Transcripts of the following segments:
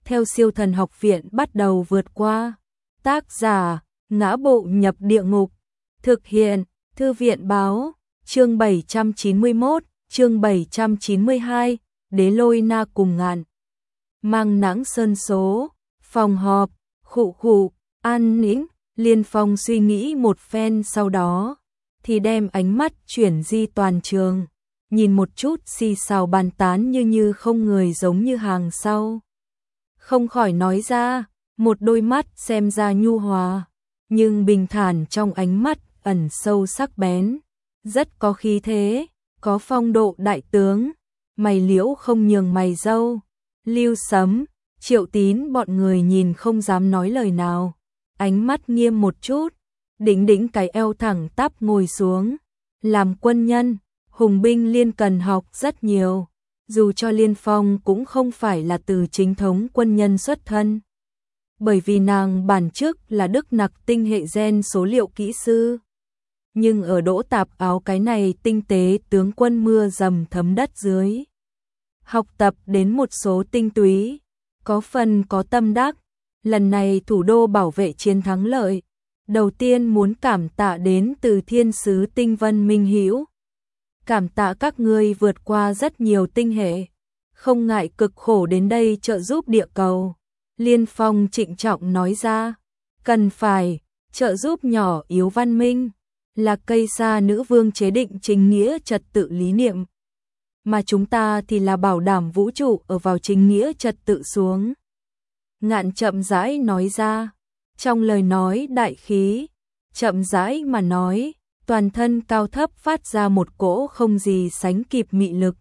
theo siêu thần học viện bắt đầu vượt qua. Tác giả, Ngã Bộ Nhập Địa Ngục. Thực hiện, Thư viện Báo. Chương 791, chương 792, Đế Lôi Na cùng Ngạn. Mang nắng sơn số, phòng họp, khụ, an nĩnh, Liên Phong suy nghĩ một phen sau đó, thì đem ánh mắt chuyển di toàn trường, nhìn một chút xì xào bàn tán như không người giống như hàng sau. Không khỏi nói ra, một đôi mắt xem ra nhu hòa, nhưng bình thản trong ánh mắt ẩn sâu sắc bén, rất có khí thế, có phong độ đại tướng, mày liễu không nhường mày râu. Lưu Sấm, Triệu Tín bọn người nhìn không dám nói lời nào, ánh mắt nghiêm một chút, đĩnh cái eo thẳng tắp ngồi xuống. Làm quân nhân, hùng binh Liên cần học rất nhiều, dù cho Liên Phong cũng không phải là từ chính thống quân nhân xuất thân. Bởi vì nàng bản chức là Đức Nặc tinh hệ gen số liệu kỹ sư. Nhưng ở Đỗ Tạp Áo cái này tinh tế tướng quân mưa dầm thấm đất dưới, học tập đến một số tinh túy, có phần có tâm đắc. Lần này thủ đô bảo vệ chiến thắng lợi, đầu tiên muốn cảm tạ đến từ thiên sứ Tinh Vân Minh Hữu. Cảm tạ các ngươi vượt qua rất nhiều tinh hệ, không ngại cực khổ đến đây trợ giúp địa cầu. Liên Phong trịnh trọng nói ra, cần phải trợ giúp nhỏ yếu văn minh, là cây sa nữ vương chế định chính nghĩa trật tự lý niệm, mà chúng ta thì là bảo đảm vũ trụ ở vào chính nghĩa trật tự xuống. Ngạn chậm rãi nói ra, trong lời nói đại khí, chậm rãi mà nói, toàn thân cao thấp phát ra một cỗ không gì sánh kịp mị lực,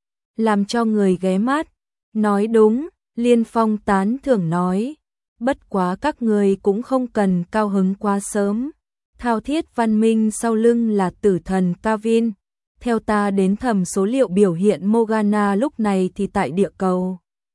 làm cho người ghé mắt. Nói đúng, Liên Phong tán thưởng nói, bất quá các người cũng không cần cao hứng quá sớm. Thao thiết văn minh sau lưng là tử thần Kavin. Theo ta đến thẩm số liệu biểu hiện Morgana lúc này thì tại địa cầu.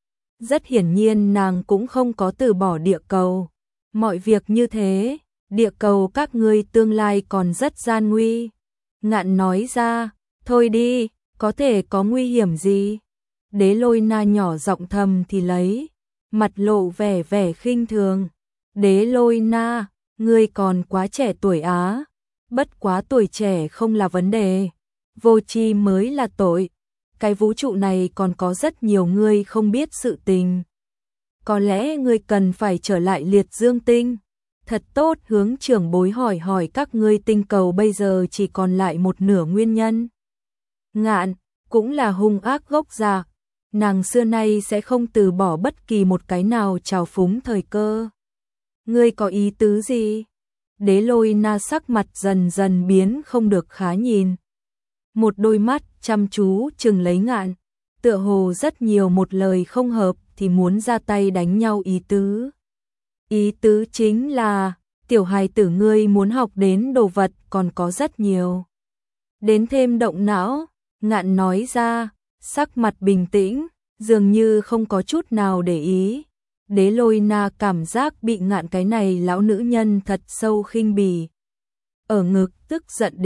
Rất hiển nhiên nàng cũng không có từ bỏ địa cầu. Mọi việc như thế, địa cầu các ngươi tương lai còn rất gian nguy. Ngạn nói ra, thôi đi, có thể có nguy hiểm gì? Đế Lôi Na nhỏ giọng thầm thì lấy, mặt lộ vẻ khinh thường. Đế Lôi Na, ngươi còn quá trẻ tuổi á. Bất quá tuổi trẻ không là vấn đề, vô tri mới là tội. Cái vũ trụ này còn có rất nhiều ngươi không biết sự tình. Có lẽ ngươi cần phải trở lại Liệt Dương tinh. Thật tốt hướng trưởng bối hỏi các ngươi tinh cầu bây giờ chỉ còn lại một nửa nguyên nhân. Ngạn, cũng là hung ác gốc giặc. Nàng xưa nay sẽ không từ bỏ bất kỳ một cái nào trào phúng thời cơ. Ngươi có ý tứ gì? Đế Lôi Na sắc mặt dần dần biến không được khá nhìn. Một đôi mắt chăm chú chừng lấy Ngạn, tựa hồ rất nhiều một lời không hợp thì muốn ra tay đánh nhau ý tứ. Ý tứ chính là, tiểu hài tử ngươi muốn học đến đồ vật còn có rất nhiều. Đến thêm động não, Ngạn nói ra, sắc mặt bình tĩnh, dường như không có chút nào để ý. Đế Lôi Na cảm giác bị Ngạn cái này lão nữ nhân thật sâu khinh bỉ. Ở ngực tức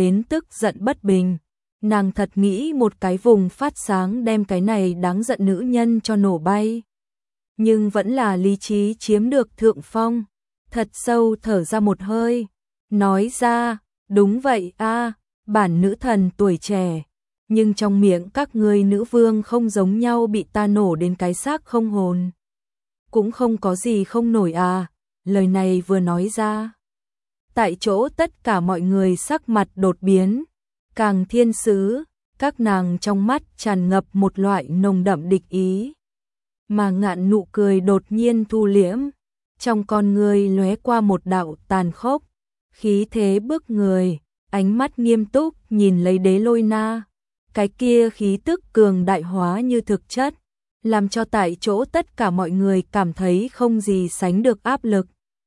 giận bất bình. Nàng thật nghĩ một cái vùng phát sáng đem cái này đáng giận nữ nhân cho nổ bay. Nhưng vẫn là lý trí chiếm được thượng phong. Thật sâu thở ra một hơi, nói ra, đúng vậy a, bản nữ thần tuổi trẻ. Nhưng trong miệng các ngươi nữ vương không giống nhau, bị ta nổ đến cái xác không hồn. Cũng không có gì không nổi à. Lời này vừa nói ra, tại chỗ tất cả mọi người sắc mặt đột biến. Càng thiên sứ, các nàng trong mắt tràn ngập một loại nồng đậm địch ý. Mà Ngạn nụ cười đột nhiên thu liễm, trong con người lóe qua một đạo tàn khốc, khí thế bức người, ánh mắt nghiêm túc nhìn lấy Đế Lôi Na. Cái kia khí tức cường đại hóa như thực chất, làm cho tại chỗ tất cả mọi người cảm thấy không gì sánh được áp lực.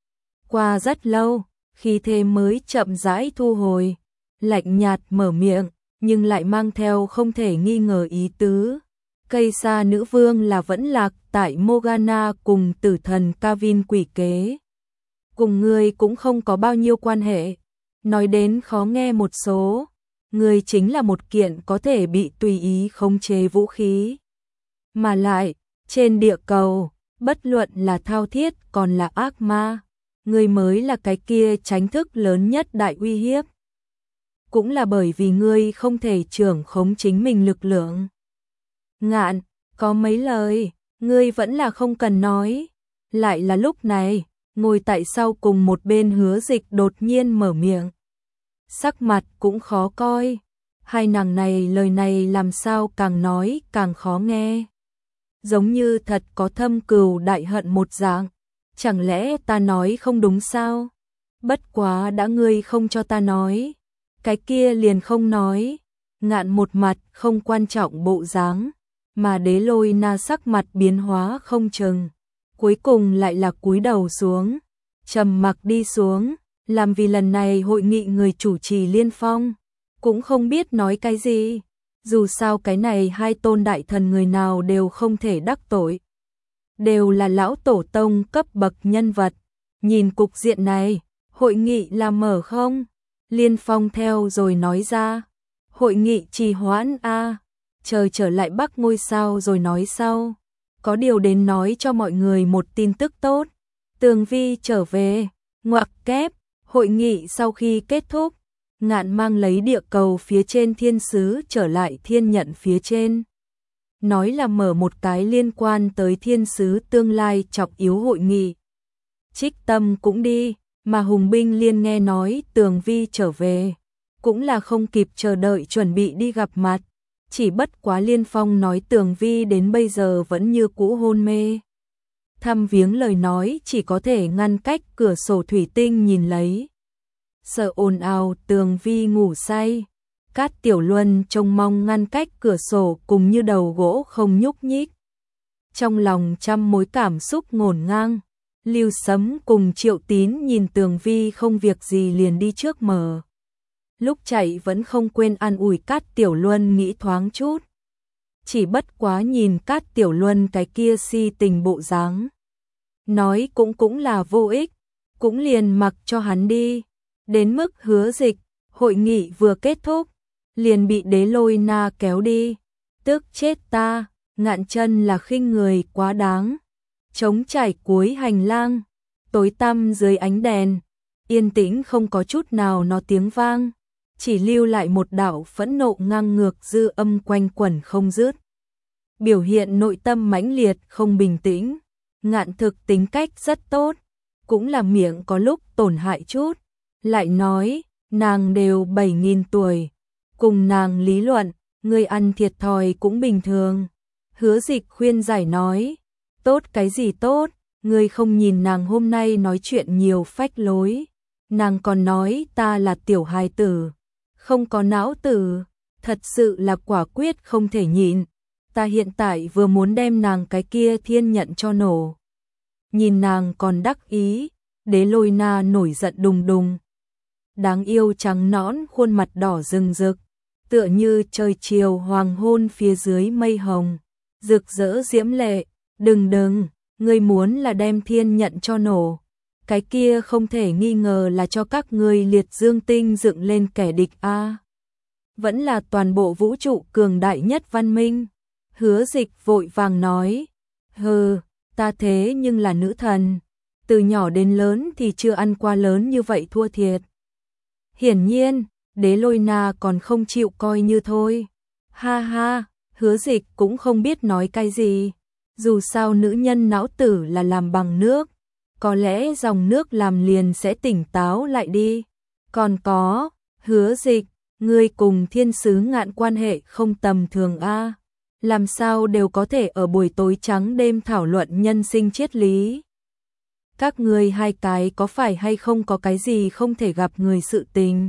Qua rất lâu, khí thế mới chậm rãi thu hồi, lạnh nhạt mở miệng, nhưng lại mang theo không thể nghi ngờ ý tứ. Cây sa nữ vương là vẫn lạc tại Morgana cùng tử thần Kavin quỷ kế. Cùng ngươi cũng không có bao nhiêu quan hệ. Nói đến khó nghe một số, ngươi chính là một kiện có thể bị tùy ý khống chế vũ khí. Mà lại, trên địa cầu, bất luận là thao thiết còn là ác ma, ngươi mới là cái kia tránh thức lớn nhất đại uy hiếp. Cũng là bởi vì ngươi không thể trưởng khống chính mình lực lượng. Ngạn, có mấy lời, ngươi vẫn là không cần nói. Lại là lúc này, ngồi tại sau cùng một bên Hứa Dịch đột nhiên mở miệng. Sắc mặt cũng khó coi, hai nàng này lời này làm sao càng nói càng khó nghe. Giống như thật có thâm cừu đại hận một dạng, chẳng lẽ ta nói không đúng sao? Bất quá đã ngươi không cho ta nói, cái kia liền không nói. Ngạn một mặt không quan trọng bộ dáng, mà Đế Lôi Na sắc mặt biến hóa không chừng, cuối cùng lại là cúi đầu xuống, trầm mặc đi xuống, làm vì lần này hội nghị người chủ trì Liên Phong cũng không biết nói cái gì, dù sao cái này hai tôn đại thần người nào đều không thể đắc tội, đều là lão tổ tông cấp bậc nhân vật. Nhìn cục diện này, hội nghị là mở không? Liên Phong theo rồi nói ra, hội nghị trì hoãn a, chờ trở lại Bắc ngôi sao rồi nói sau. Có điều đến nói cho mọi người một tin tức tốt, Tường Vi trở về. Ngoặc kép, hội nghị sau khi kết thúc, Ngạn mang lấy địa cầu phía trên thiên sứ trở lại thiên nhận phía trên. Nói là mở một cái liên quan tới thiên sứ tương lai trọng yếu hội nghị. Trích Tâm cũng đi, mà Hùng Binh Liên nghe nói Tường Vi trở về, cũng là không kịp chờ đợi chuẩn bị đi gặp mặt. Chỉ bất quá Liên Phong nói Tường Vi đến bây giờ vẫn như cũ hôn mê. Thăm viếng lời nói chỉ có thể ngăn cách cửa sổ thủy tinh nhìn lấy. Sợ ồn ào Tường Vi ngủ say. Cát Tiểu Luân trông mong ngăn cách cửa sổ cùng như đầu gỗ không nhúc nhích. Trong lòng trăm mối cảm xúc ngổn ngang. Lưu Sấm cùng Triệu Tín nhìn Tường Vi không việc gì liền đi trước mở. Lúc chạy vẫn không quên an ủi Cát Tiểu Luân nghĩ thoáng chút. Chỉ bất quá nhìn Cát Tiểu Luân cái kia si tình bộ dáng, nói cũng là vô ích, cũng liền mặc cho hắn đi. Đến mức Hứa Dịch, hội nghị vừa kết thúc, liền bị Đế Lôi Na kéo đi. Tức chết ta, Ngạn chân là khinh người quá đáng. Trống trải cuối hành lang, tối tăm dưới ánh đèn, yên tĩnh không có chút nào nó tiếng vang, chỉ lưu lại một đạo phẫn nộ ngang ngược dư âm quanh quẩn không dứt. Biểu hiện nội tâm mãnh liệt không bình tĩnh. Ngạn thực tính cách rất tốt, cũng là miệng có lúc tổn hại chút. Lại nói, nàng đều 7.000 tuổi, cùng nàng lý luận, người ăn thiệt thòi cũng bình thường. Hứa Dịch khuyên giải nói, tốt cái gì tốt, người không nhìn nàng hôm nay nói chuyện nhiều phách lối. Nàng còn nói ta là tiểu hài tử, không có não tử, thật sự là quả quyết không thể nhịn. Ta hiện tại vừa muốn đem nàng cái kia thiên nhận cho nổ. Nhìn nàng còn đắc ý, Đế Lôi Na nổi giận đùng đùng. Đáng yêu trắng nõn khuôn mặt đỏ rừng rực, tựa như trời chiều hoàng hôn phía dưới mây hồng, rực rỡ diễm lệ. Đừng, ngươi muốn là đem thiên nhận cho nổ. Cái kia không thể nghi ngờ là cho các ngươi liệt dương tinh dựng lên kẻ địch a. Vẫn là toàn bộ vũ trụ cường đại nhất văn minh. Hứa Dịch vội vàng nói, hừ, ta thế nhưng là nữ thần, từ nhỏ đến lớn thì chưa ăn qua lớn như vậy thua thiệt. Hiển nhiên, Đế Lôi Na còn không chịu coi như thôi. Ha ha, Hứa Dịch cũng không biết nói cái gì. Dù sao nữ nhân não tử là làm bằng nước, có lẽ dòng nước làm liền sẽ tỉnh táo lại đi. Còn có, Hứa Dịch, ngươi cùng thiên sứ Ngạn quan hệ không tầm thường a. Làm sao đều có thể ở buổi tối trắng đêm thảo luận nhân sinh triết lý. Các ngươi hai cái có phải hay không có cái gì không thể gặp người sự tình?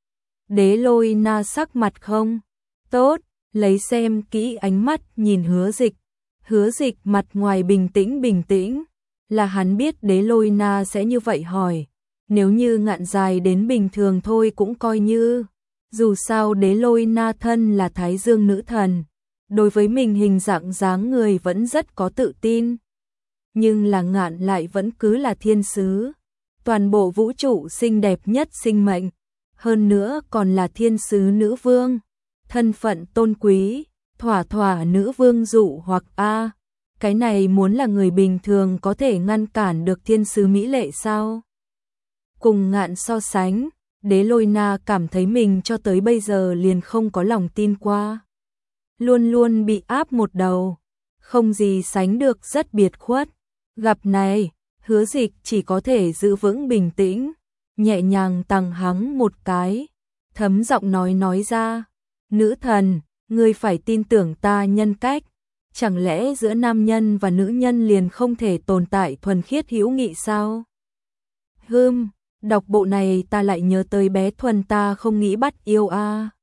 Đế Lôi Na sắc mặt không tốt, lấy xem kỹ ánh mắt nhìn Hứa Dịch. Hứa Dịch mặt ngoài bình tĩnh, là hắn biết Đế Lôi Na sẽ như vậy hỏi. Nếu như Ngạn dài đến bình thường thôi cũng coi như. Dù sao Đế Lôi Na thân là Thái Dương nữ thần, đối với mình hình dạng dáng người vẫn rất có tự tin. Nhưng là Ngạn lại vẫn cứ là thiên sứ, toàn bộ vũ trụ xinh đẹp nhất sinh mệnh, hơn nữa còn là thiên sứ nữ vương, thân phận tôn quý, thỏa thỏa nữ vương dụ hoặc a. cái này muốn là người bình thường có thể ngăn cản được thiên sứ mỹ lệ sao? Cùng Ngạn so sánh, Đế Lôi Na cảm thấy mình cho tới bây giờ liền không có lòng tin qua. Luôn luôn bị áp một đầu, không gì sánh được rất biệt khuất. Gặp này, Hứa Dịch chỉ có thể giữ vững bình tĩnh, nhẹ nhàng tằng hắng một cái, thấm giọng nói ra, nữ thần, ngươi phải tin tưởng ta nhân cách, chẳng lẽ giữa nam nhân và nữ nhân liền không thể tồn tại thuần khiết hữu nghị sao? Đọc bộ này ta lại nhớ tới bé Thuần ta không nghĩ bắt yêu a.